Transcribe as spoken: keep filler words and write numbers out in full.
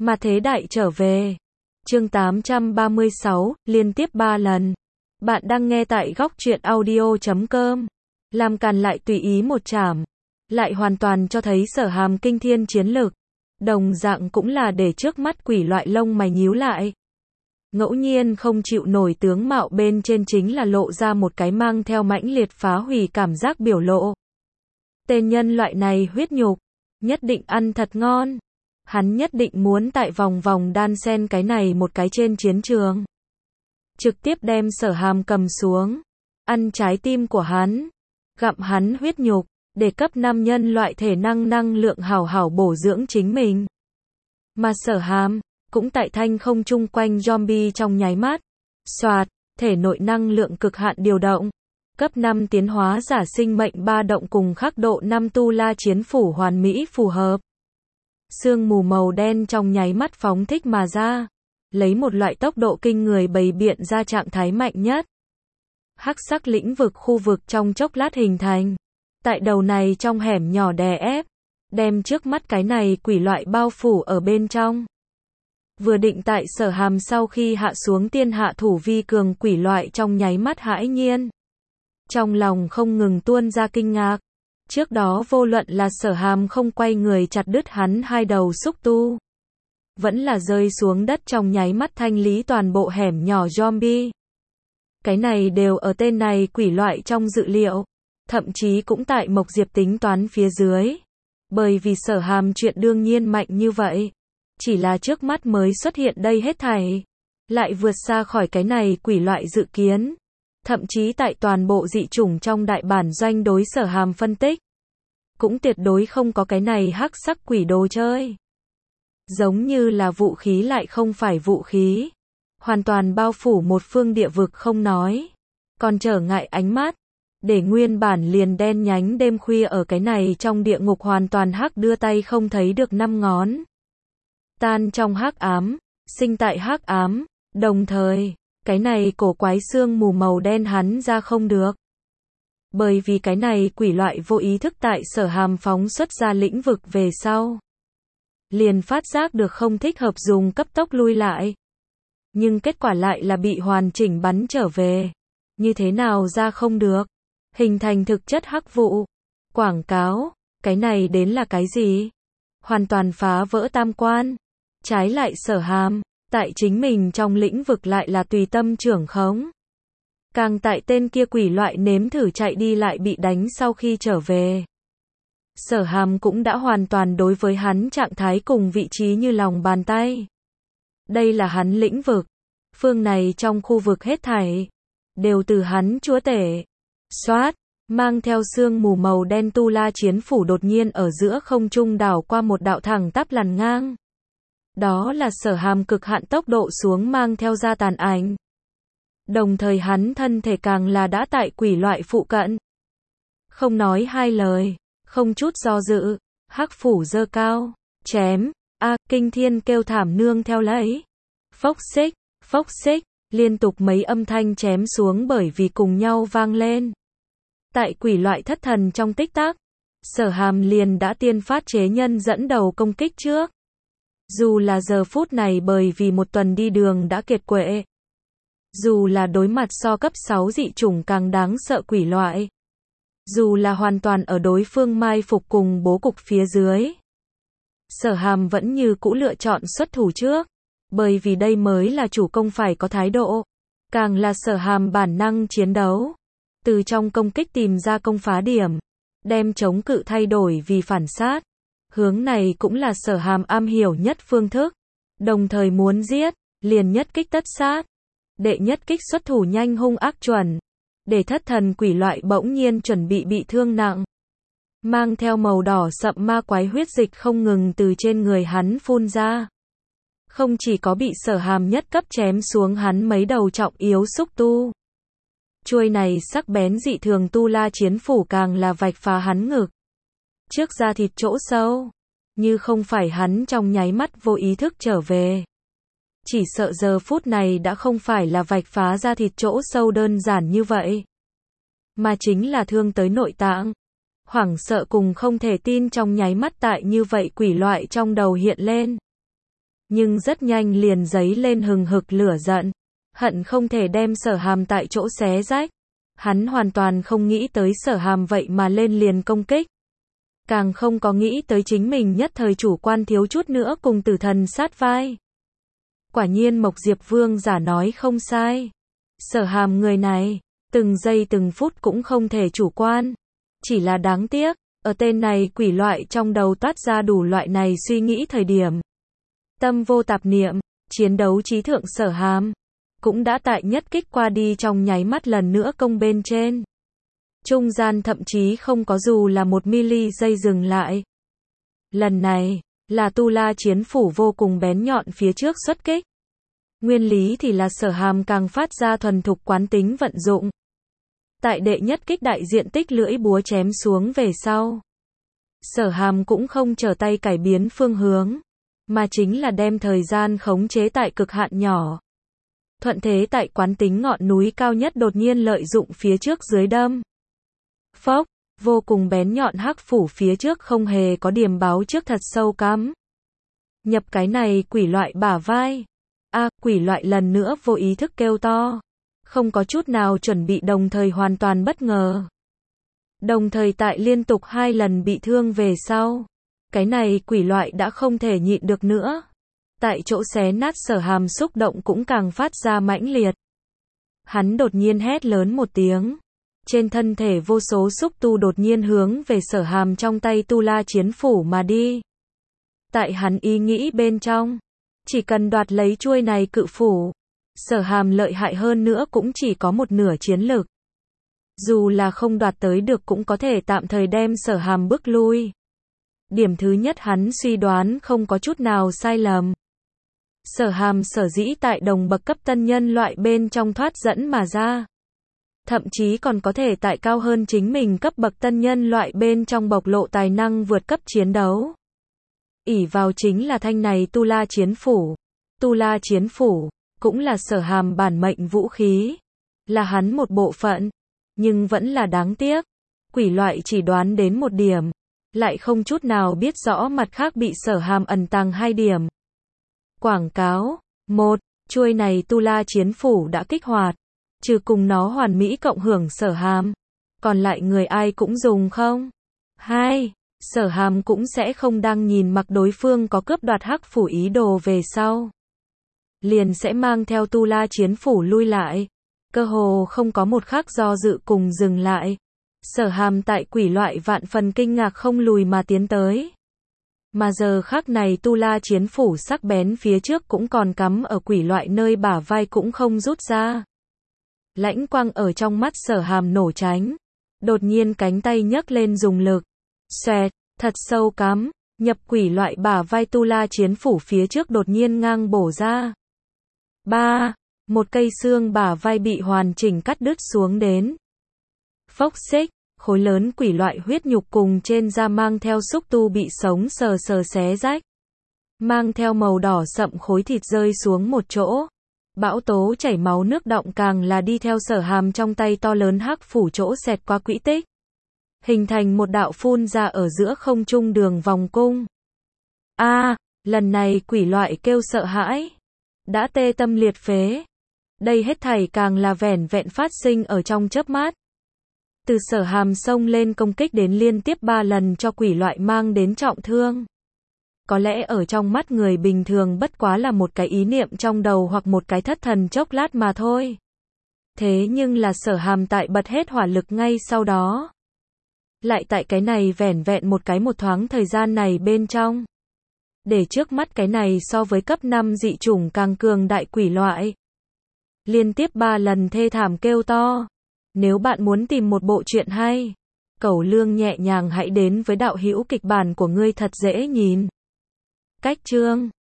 Mà thế đại trở về. Chương tám trăm ba mươi sáu, liên tiếp ba lần. Bạn đang nghe tại góc truyện audio chấm com. Làm càn lại tùy ý một chảm. Lại hoàn toàn cho thấy Sở Hàm kinh thiên chiến lực. Đồng dạng cũng là để trước mắt quỷ loại lông mày nhíu lại. Ngẫu nhiên không chịu nổi tướng mạo bên trên chính là lộ ra một cái mang theo mãnh liệt phá hủy cảm giác biểu lộ. Tên nhân loại này huyết nhục, nhất định ăn thật ngon. Hắn nhất định muốn tại vòng vòng đan sen cái này một cái trên chiến trường. Trực tiếp đem Sở Hàm cầm xuống. Ăn trái tim của hắn. Gặm hắn huyết nhục. Để cấp năm nhân loại thể năng năng lượng hảo hảo bổ dưỡng chính mình. Mà Sở Hàm cũng tại thanh không chung quanh zombie trong nháy mắt. Soạt, thể nội năng lượng cực hạn điều động. Cấp năm tiến hóa giả sinh mệnh ba động cùng khắc độ năm tu la chiến phủ hoàn mỹ phù hợp. Sương mù màu đen trong nháy mắt phóng thích mà ra. Lấy một loại tốc độ kinh người bày biện ra trạng thái mạnh nhất. Hắc sắc lĩnh vực khu vực trong chốc lát hình thành. Tại đầu này trong hẻm nhỏ đè ép. Đem trước mắt cái này quỷ loại bao phủ ở bên trong. Vừa định tại Sở Hàm sau khi hạ xuống tiên hạ thủ vi cường quỷ loại trong nháy mắt hãi nhiên. Trong lòng không ngừng tuôn ra kinh ngạc. Trước đó vô luận là Sở Hàm không quay người chặt đứt hắn hai đầu xúc tu. Vẫn là rơi xuống đất trong nháy mắt thanh lý toàn bộ hẻm nhỏ zombie. Cái này đều ở tên này quỷ loại trong dự liệu. Thậm chí cũng tại Mộc Diệp tính toán phía dưới. Bởi vì Sở Hàm chuyện đương nhiên mạnh như vậy. Chỉ là trước mắt mới xuất hiện đây hết thảy. Lại vượt xa khỏi cái này quỷ loại dự kiến. Thậm chí tại toàn bộ dị chủng trong đại bản doanh đối Sở Hàm phân tích. Cũng tuyệt đối không có cái này hắc sắc quỷ đồ chơi. Giống như là vũ khí lại không phải vũ khí. Hoàn toàn bao phủ một phương địa vực không nói. Còn trở ngại ánh mắt. Để nguyên bản liền đen nhánh đêm khuya ở cái này trong địa ngục hoàn toàn hắc đưa tay không thấy được năm ngón. Tan trong hắc ám, sinh tại hắc ám, đồng thời, cái này cổ quái xương mù màu đen hắn ra không được. Bởi vì cái này quỷ loại vô ý thức tại Sở Hàm phóng xuất ra lĩnh vực về sau. Liền phát giác được không thích hợp dùng cấp tốc lui lại. Nhưng kết quả lại là bị hoàn chỉnh bắn trở về. Như thế nào ra không được? Hình thành thực chất hắc vụ. Quảng cáo, cái này đến là cái gì? Hoàn toàn phá vỡ tam quan. Trái lại Sở Hàm, tại chính mình trong lĩnh vực lại là tùy tâm trưởng khống. Càng tại tên kia quỷ loại nếm thử chạy đi lại bị đánh sau khi trở về. Sở Hàm cũng đã hoàn toàn đối với hắn trạng thái cùng vị trí như lòng bàn tay. Đây là hắn lĩnh vực. Phương này trong khu vực hết thảy. Đều từ hắn chúa tể. Xoát, mang theo sương mù màu đen tu la chiến phủ đột nhiên ở giữa không trung đảo qua một đạo thẳng tắp lằn ngang. Đó là Sở Hàm cực hạn tốc độ xuống mang theo ra tàn ảnh. Đồng thời hắn thân thể càng là đã tại quỷ loại phụ cận. Không nói hai lời, không chút do dự, hắc phủ giơ cao, chém, a kinh thiên kêu thảm nương theo lấy. Phốc xích, phốc xích, liên tục mấy âm thanh chém xuống bởi vì cùng nhau vang lên. Tại quỷ loại thất thần trong tích tắc, Sở Hàm liền đã tiên phát chế nhân dẫn đầu công kích trước. Dù là giờ phút này bởi vì một tuần đi đường đã kiệt quệ. Dù là đối mặt so cấp sáu dị chủng càng đáng sợ quỷ loại. Dù là hoàn toàn ở đối phương mai phục cùng bố cục phía dưới. Sở Hàm vẫn như cũ lựa chọn xuất thủ trước. Bởi vì đây mới là chủ công phải có thái độ. Càng là Sở Hàm bản năng chiến đấu. Từ trong công kích tìm ra công phá điểm. Đem chống cự thay đổi vì phản sát. Hướng này cũng là Sở Hàm am hiểu nhất phương thức. Đồng thời muốn giết, liền nhất kích tất sát. Đệ nhất kích xuất thủ nhanh hung ác chuẩn. Để thất thần quỷ loại bỗng nhiên chuẩn bị bị thương nặng. Mang theo màu đỏ sậm ma quái huyết dịch không ngừng từ trên người hắn phun ra. Không chỉ có bị Sở Hàm nhất cấp chém xuống hắn mấy đầu trọng yếu xúc tu. Chuôi này sắc bén dị thường tu la chiến phủ càng là vạch phá hắn ngực. Trước da thịt chỗ sâu. Như không phải hắn trong nháy mắt vô ý thức trở về. Chỉ sợ giờ phút này đã không phải là vạch phá da thịt chỗ sâu đơn giản như vậy. Mà chính là thương tới nội tạng. Hoảng sợ cùng không thể tin trong nháy mắt tại như vậy quỷ loại trong đầu hiện lên. nhưng rất nhanh liền dấy lên hừng hực lửa giận, hận không thể đem Sở Hàm tại chỗ xé rách. Hắn hoàn toàn không nghĩ tới Sở Hàm vậy mà lên liền công kích. Càng không có nghĩ tới chính mình nhất thời chủ quan thiếu chút nữa cùng tử thần sát vai. Quả nhiên Mộc Diệp Vương giả nói không sai. Sở Hàm người này, từng giây từng phút cũng không thể chủ quan. Chỉ là đáng tiếc, ở tên này quỷ loại trong đầu toát ra đủ loại này suy nghĩ thời điểm. Tâm vô tạp niệm, chiến đấu trí thượng Sở Hàm, cũng đã tại nhất kích qua đi trong nháy mắt lần nữa công bên trên. Trung gian thậm chí không có dù là một mili giây dừng lại. Lần này, là Tu La chiến phủ vô cùng bén nhọn phía trước xuất kích. Nguyên lý thì là Sở Hàm càng phát ra thuần thục quán tính vận dụng. Tại đệ nhất kích đại diện tích lưỡi búa chém xuống về sau. Sở Hàm cũng không trở tay cải biến phương hướng, mà chính là đem thời gian khống chế tại cực hạn nhỏ. Thuận thế tại quán tính ngọn núi cao nhất đột nhiên lợi dụng phía trước dưới đâm. Phốc, vô cùng bén nhọn hắc phủ phía trước không hề có điểm báo trước thật sâu cắm. Nhập cái này quỷ loại bả vai. A, quỷ loại lần nữa vô ý thức kêu to. Không có chút nào chuẩn bị đồng thời hoàn toàn bất ngờ. Đồng thời tại liên tục hai lần bị thương về sau. Cái này quỷ loại đã không thể nhịn được nữa. Tại chỗ xé nát Sở Hàm xúc động cũng càng phát ra mãnh liệt. Hắn đột nhiên hét lớn một tiếng. Trên thân thể vô số xúc tu đột nhiên hướng về Sở Hàm trong tay Tu La chiến phủ mà đi. Tại hắn ý nghĩ bên trong, chỉ cần đoạt lấy chuôi này cự phủ, Sở Hàm lợi hại hơn nữa cũng chỉ có một nửa chiến lực. Dù là không đoạt tới được cũng có thể tạm thời đem Sở Hàm bước lui. Điểm thứ nhất hắn suy đoán không có chút nào sai lầm. Sở Hàm sở dĩ tại đồng bậc cấp tân nhân loại bên trong thoát dẫn mà ra. Thậm chí còn có thể tại cao hơn chính mình cấp bậc tân nhân loại bên trong bộc lộ tài năng vượt cấp chiến đấu. ỷ vào chính là thanh này Tu La chiến phủ. Tu La chiến phủ, cũng là Sở Hàm bản mệnh vũ khí. Là hắn một bộ phận. Nhưng vẫn là đáng tiếc. Quỷ loại chỉ đoán đến một điểm. Lại không chút nào biết rõ mặt khác bị Sở Hàm ẩn tàng hai điểm. Quảng cáo. một. Chuôi này Tu La chiến phủ đã kích hoạt. Trừ cùng nó hoàn mỹ cộng hưởng Sở Hàm. Còn lại người ai cũng dùng không? hai. Sở Hàm cũng sẽ không đang nhìn mặc đối phương có cướp đoạt hắc phủ ý đồ về sau. Liền sẽ mang theo Tu La chiến phủ lui lại. Cơ hồ không có một khắc do dự cùng dừng lại. Sở Hàm tại quỷ loại vạn phần kinh ngạc không lùi mà tiến tới. Mà giờ khắc này Tu La chiến phủ sắc bén phía trước cũng còn cắm ở quỷ loại nơi bả vai cũng không rút ra. Lãnh quang ở trong mắt Sở Hàm nổ tránh. Đột nhiên cánh tay nhấc lên dùng lực. Xoẹt, thật sâu cắm, nhập quỷ loại bả vai Tu La chiến phủ phía trước đột nhiên ngang bổ ra. ba. Một cây xương bả vai bị hoàn chỉnh cắt đứt xuống đến. Phốc xích, khối lớn quỷ loại huyết nhục cùng trên da mang theo xúc tu bị sống sờ sờ xé rách. Mang theo màu đỏ sậm khối thịt rơi xuống một chỗ. Bão tố chảy máu nước đọng càng là đi theo Sở Hàm trong tay to lớn hắc phủ chỗ xẹt qua quỹ tích. Hình thành một đạo phun ra ở giữa không trung đường vòng cung. A, à, lần này quỷ loại kêu sợ hãi. Đã tê tâm liệt phế. Đây hết thảy càng là vẻn vẹn phát sinh ở trong chớp mắt. Từ Sở Hàm xông lên công kích đến liên tiếp ba lần cho quỷ loại mang đến trọng thương. Có lẽ ở trong mắt người bình thường bất quá là một cái ý niệm trong đầu hoặc một cái thất thần chốc lát mà thôi. Thế nhưng là Sở Hàm tại bật hết hỏa lực ngay sau đó. Lại tại cái này vẻn vẹn một cái một thoáng thời gian này bên trong. Để trước mắt cái này so với cấp năm dị chủng càng cường đại quỷ loại. Liên tiếp ba lần thê thảm kêu to. Nếu bạn muốn tìm một bộ truyện hay, Cẩu Lương nhẹ nhàng hãy đến với đạo hữu kịch bản của ngươi thật dễ nhìn. Cách chương